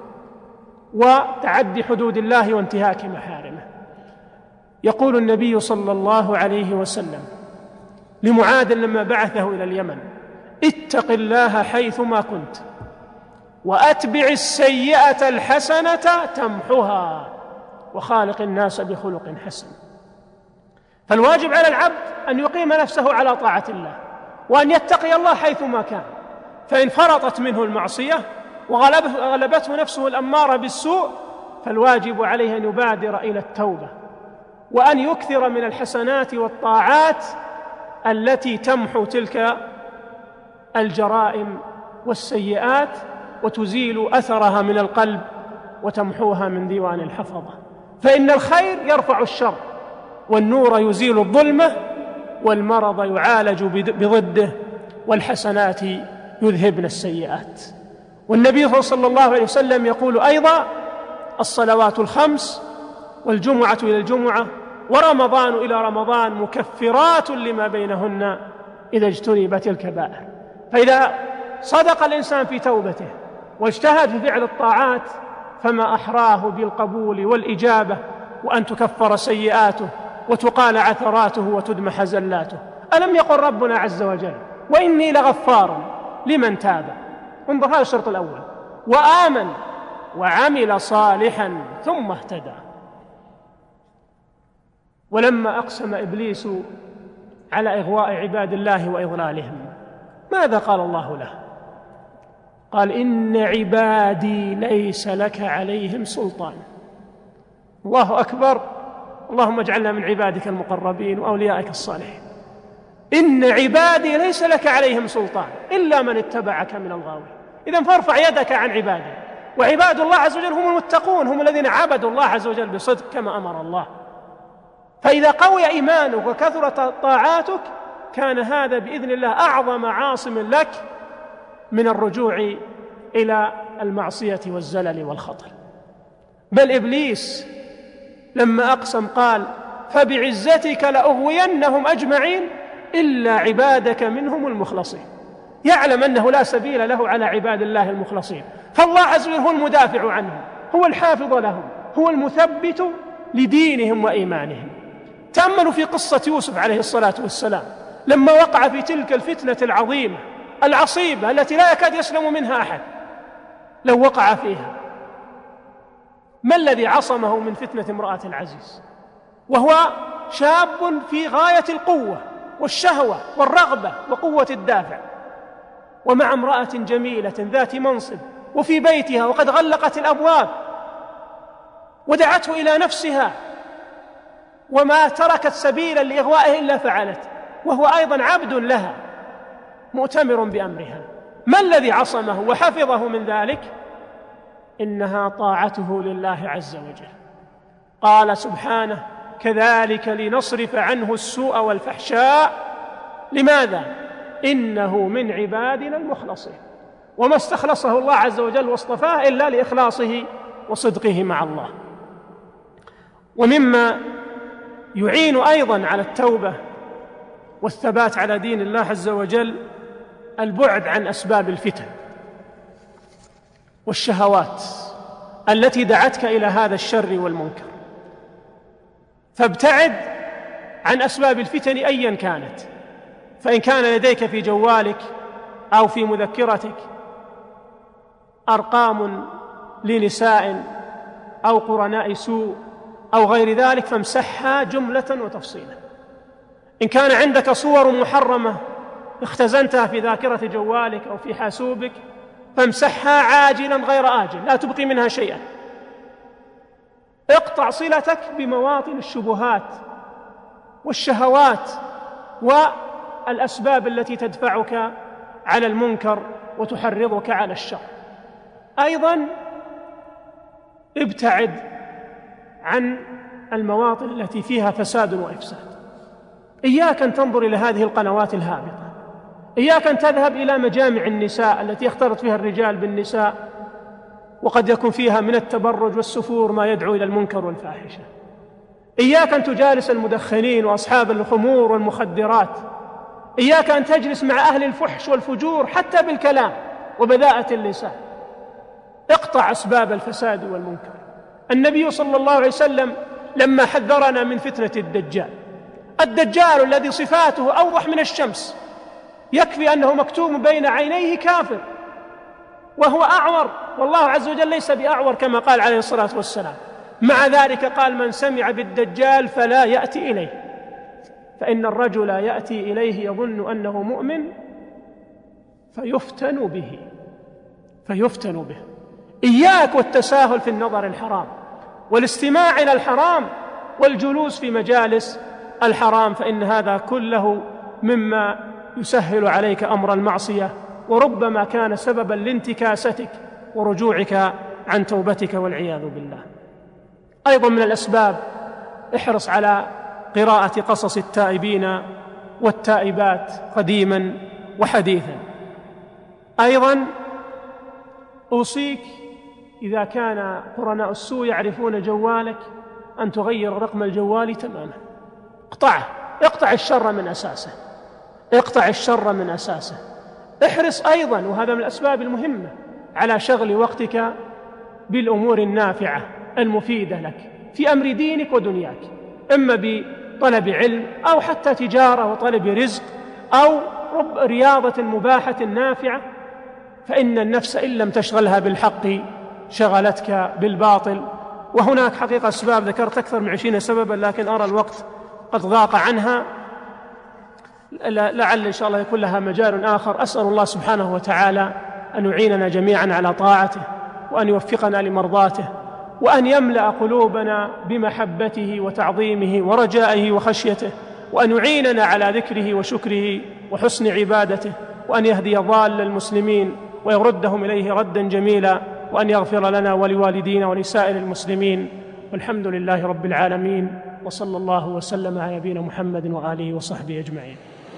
وتعدي حدود الله وانتهاك محارمه. يقول النبي صلى الله عليه وسلم لمعاذ لما بعثه إلى اليمن: اتق الله حيثما كنت وأتبع السيئة الحسنة تمحها وخالق الناس بخلق حسن. فالواجب على العبد أن يقيم نفسه على طاعة الله وأن يتقي الله حيثما كان، فإن فرطت منه المعصية وغلبته نفسه الأمارة بالسوء فالواجب عليه أن يبادر إلى التوبة وأن يكثر من الحسنات والطاعات التي تمحو تلك الجرائم والسيئات وتزيل أثرها من القلب وتمحوها من ديوان الحفظة. فإن الخير يرفع الشر، والنور يزيل الظلمة، والمرض يعالج بضده، والحسنات يذهبن السيئات. والنبي صلى الله عليه وسلم يقول أيضا: الصلوات الخمس والجمعة إلى الجمعة ورمضان إلى رمضان مكفرات لما بينهن إذا اجتنبت الكبائر. فإذا صدق الإنسان في توبته واجتهد في فعل الطاعات فما أحراه بالقبول والإجابة، وأن تكفر سيئاته وتقال عثراته وتدمح زلاته. ألم يقل ربنا عز وجل: وإني لغفار لمن تاب؟ انظر، هذا الشرط الأول: وآمن وعمل صالحا ثم اهتدى. ولما أقسم إبليس على إغواء عباد الله وإضلالهم ماذا قال الله له؟ قال: إن عبادي ليس لك عليهم سلطان. الله أكبر، اللهم اجعلنا من عبادك المقربين وأوليائك الصالحين. إن عبادي ليس لك عليهم سلطان إلا من اتبعك من الغاوين. إذن فارفع يدك عن عبادي، وعباد الله عز وجل هم المتقون، هم الذين عبدوا الله عز وجل بصدق كما أمر الله. فإذا قوي إيمانك وكثرت طاعاتك كان هذا بإذن الله أعظم عاصم لك من الرجوع إلى المعصية والزلل والخطر. بل إبليس لما أقسم قال: فبعزتك لأغوينهم أجمعين إلا عبادك منهم المخلصين. يعلم أنه لا سبيل له على عباد الله المخلصين، فالله عز وجل هو المدافع عنهم، هو الحافظ لهم، هو المثبت لدينهم وإيمانهم. تأملوا في قصة يوسف عليه الصلاة والسلام لما وقع في تلك الفتنة العظيمة التي لا يكاد يسلم منها أحد. لو وقع فيها ما الذي عصمه من فتنة امرأة العزيز وهو شاب في غاية القوة والشهوة والرغبة وقوة الدافع، ومع امرأة جميلة ذات منصب وفي بيتها وقد غلقت الأبواب ودعته إلى نفسها وما تركت سبيلا لإغوائه إلا فعلت، وهو أيضا عبد لها مؤتمر بأمرها. ما الذي عصمه وحفظه من ذلك؟ إنها طاعته لله عز وجل. قال سبحانه: كذلك لنصرف عنه السوء والفحشاء. لماذا؟ إنه من عبادنا المخلصين. وما استخلصه الله عز وجل واصطفاه إلا لإخلاصه وصدقه مع الله. ومما يعين أيضا على التوبة والثبات على دين الله عز وجل البعد عن أسباب الفتن والشهوات التي دعتك إلى هذا الشر والمنكر، فابتعد عن أسباب الفتن أيا كانت. فإن كان لديك في جوالك أو في مذكرتك أرقام لنساء أو قرناء سوء أو غير ذلك فامسحها جملة وتفصيلا. إن كان عندك صور محرمة اختزنتها في ذاكرة جوالك أو في حاسوبك فامسحها عاجلا غير آجل، لا تبقي منها شيئا. اقطع صلتك بمواطن الشبهات والشهوات والأسباب التي تدفعك على المنكر وتحرضك على الشر. أيضا ابتعد عن المواطن التي فيها فساد وإفساد. إياك أن تنظر إلى هذه القنوات الهابطة، إياك أن تذهب إلى مجامع النساء التي يختلط فيها الرجال بالنساء وقد يكون فيها من التبرج والسفور ما يدعو إلى المنكر والفاحشة. إياك أن تجالس المدخنين وأصحاب الخمور والمخدرات. إياك أن تجلس مع أهل الفحش والفجور حتى بالكلام وبذاءة اللسان. اقطع أسباب الفساد والمنكر. النبي صلى الله عليه وسلم لما حذرنا من فتنة الدجال الذي صفاته أوضح من الشمس، يكفي أنه مكتوم بين عينيه كافر وهو أعور، والله عز وجل ليس بأعور كما قال عليه الصلاة والسلام. مع ذلك قال: من سمع بالدجال فلا يأتي إليه، فإن الرجل يأتي إليه يظن أنه مؤمن فيفتن به. إياك والتساهل في النظر الحرام والاستماع إلى الحرام والجلوس في مجالس الحرام، فإن هذا كله مما يسهل عليك أمر المعصية وربما كان سببا لانتكاستك ورجوعك عن توبتك والعياذ بالله. أيضا من الأسباب احرص على قراءة قصص التائبين والتائبات قديما وحديثا. أيضا أوصيك إذا كان قرناء السوء يعرفون جوالك أن تغير رقم الجوال تماما. اقطع الشر من أساسه. احرص أيضا، وهذا من الأسباب المهمة، على شغل وقتك بالأمور النافعة المفيدة لك في أمر دينك ودنياك، إما بطلب علم أو حتى تجارة وطلب رزق أو رياضة مباحة نافعة، فإن النفس إن لم تشغلها بالحق شغلتك بالباطل. وهناك حقيقة أسباب ذكرت أكثر من 20 سببا، لكن أرى الوقت قد ضاق عنها، لعل إن شاء الله يكون لها مجال آخر. أسأل الله سبحانه وتعالى أن يعيننا جميعا على طاعته، وأن يوفقنا لمرضاته، وأن يملأ قلوبنا بمحبته وتعظيمه ورجائه وخشيته، وأن يعيننا على ذكره وشكره وحسن عبادته، وأن يهدي ضال المسلمين ويردهم إليه ردا جميلا، وأن يغفر لنا ولوالدينا ولسائر المسلمين. والحمد لله رب العالمين، وصلى الله وسلم على نبينا محمد وآله وصحبه أجمعين.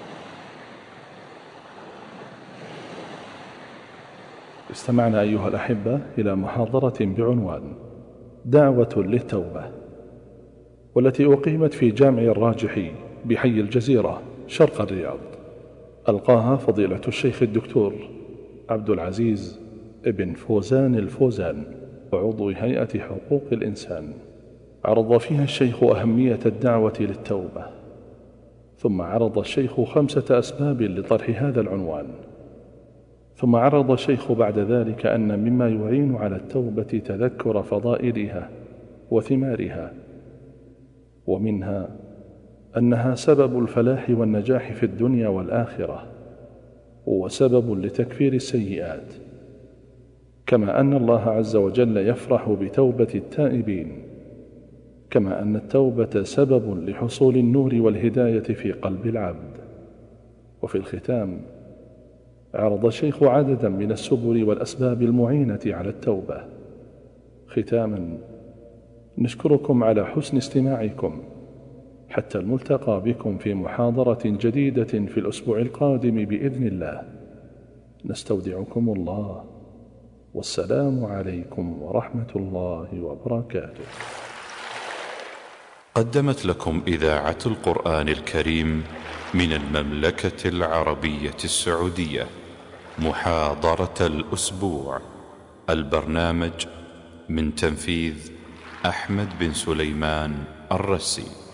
استمعنا أيها الأحبة إلى محاضرة بعنوان دعوة للتوبة، والتي أقيمت في جامع الراجحي بحي الجزيرة شرق الرياض. ألقاها فضيلة الشيخ الدكتور عبد العزيز ابن فوزان الفوزان، وعضو هيئة حقوق الإنسان. عرض فيها الشيخ أهمية الدعوة للتوبة، ثم عرض الشيخ 5 أسباب لطرح هذا العنوان، ثم عرض الشيخ بعد ذلك أن مما يعين على التوبة تذكر فضائلها وثمارها، ومنها أنها سبب الفلاح والنجاح في الدنيا والآخرة، وسبب لتكفير السيئات، كما أن الله عز وجل يفرح بتوبة التائبين، كما أن التوبة سبب لحصول النور والهداية في قلب العبد. وفي الختام عرض الشيخ عددا من السبل والأسباب المعينة على التوبة. ختاما، نشكركم على حسن استماعكم، حتى الملتقى بكم في محاضرة جديدة في الأسبوع القادم بإذن الله. نستودعكم الله، والسلام عليكم ورحمة الله وبركاته. قدمت لكم إذاعة القرآن الكريم من المملكة العربية السعودية محاضرة الأسبوع. البرنامج من تنفيذ أحمد بن سليمان الرسي.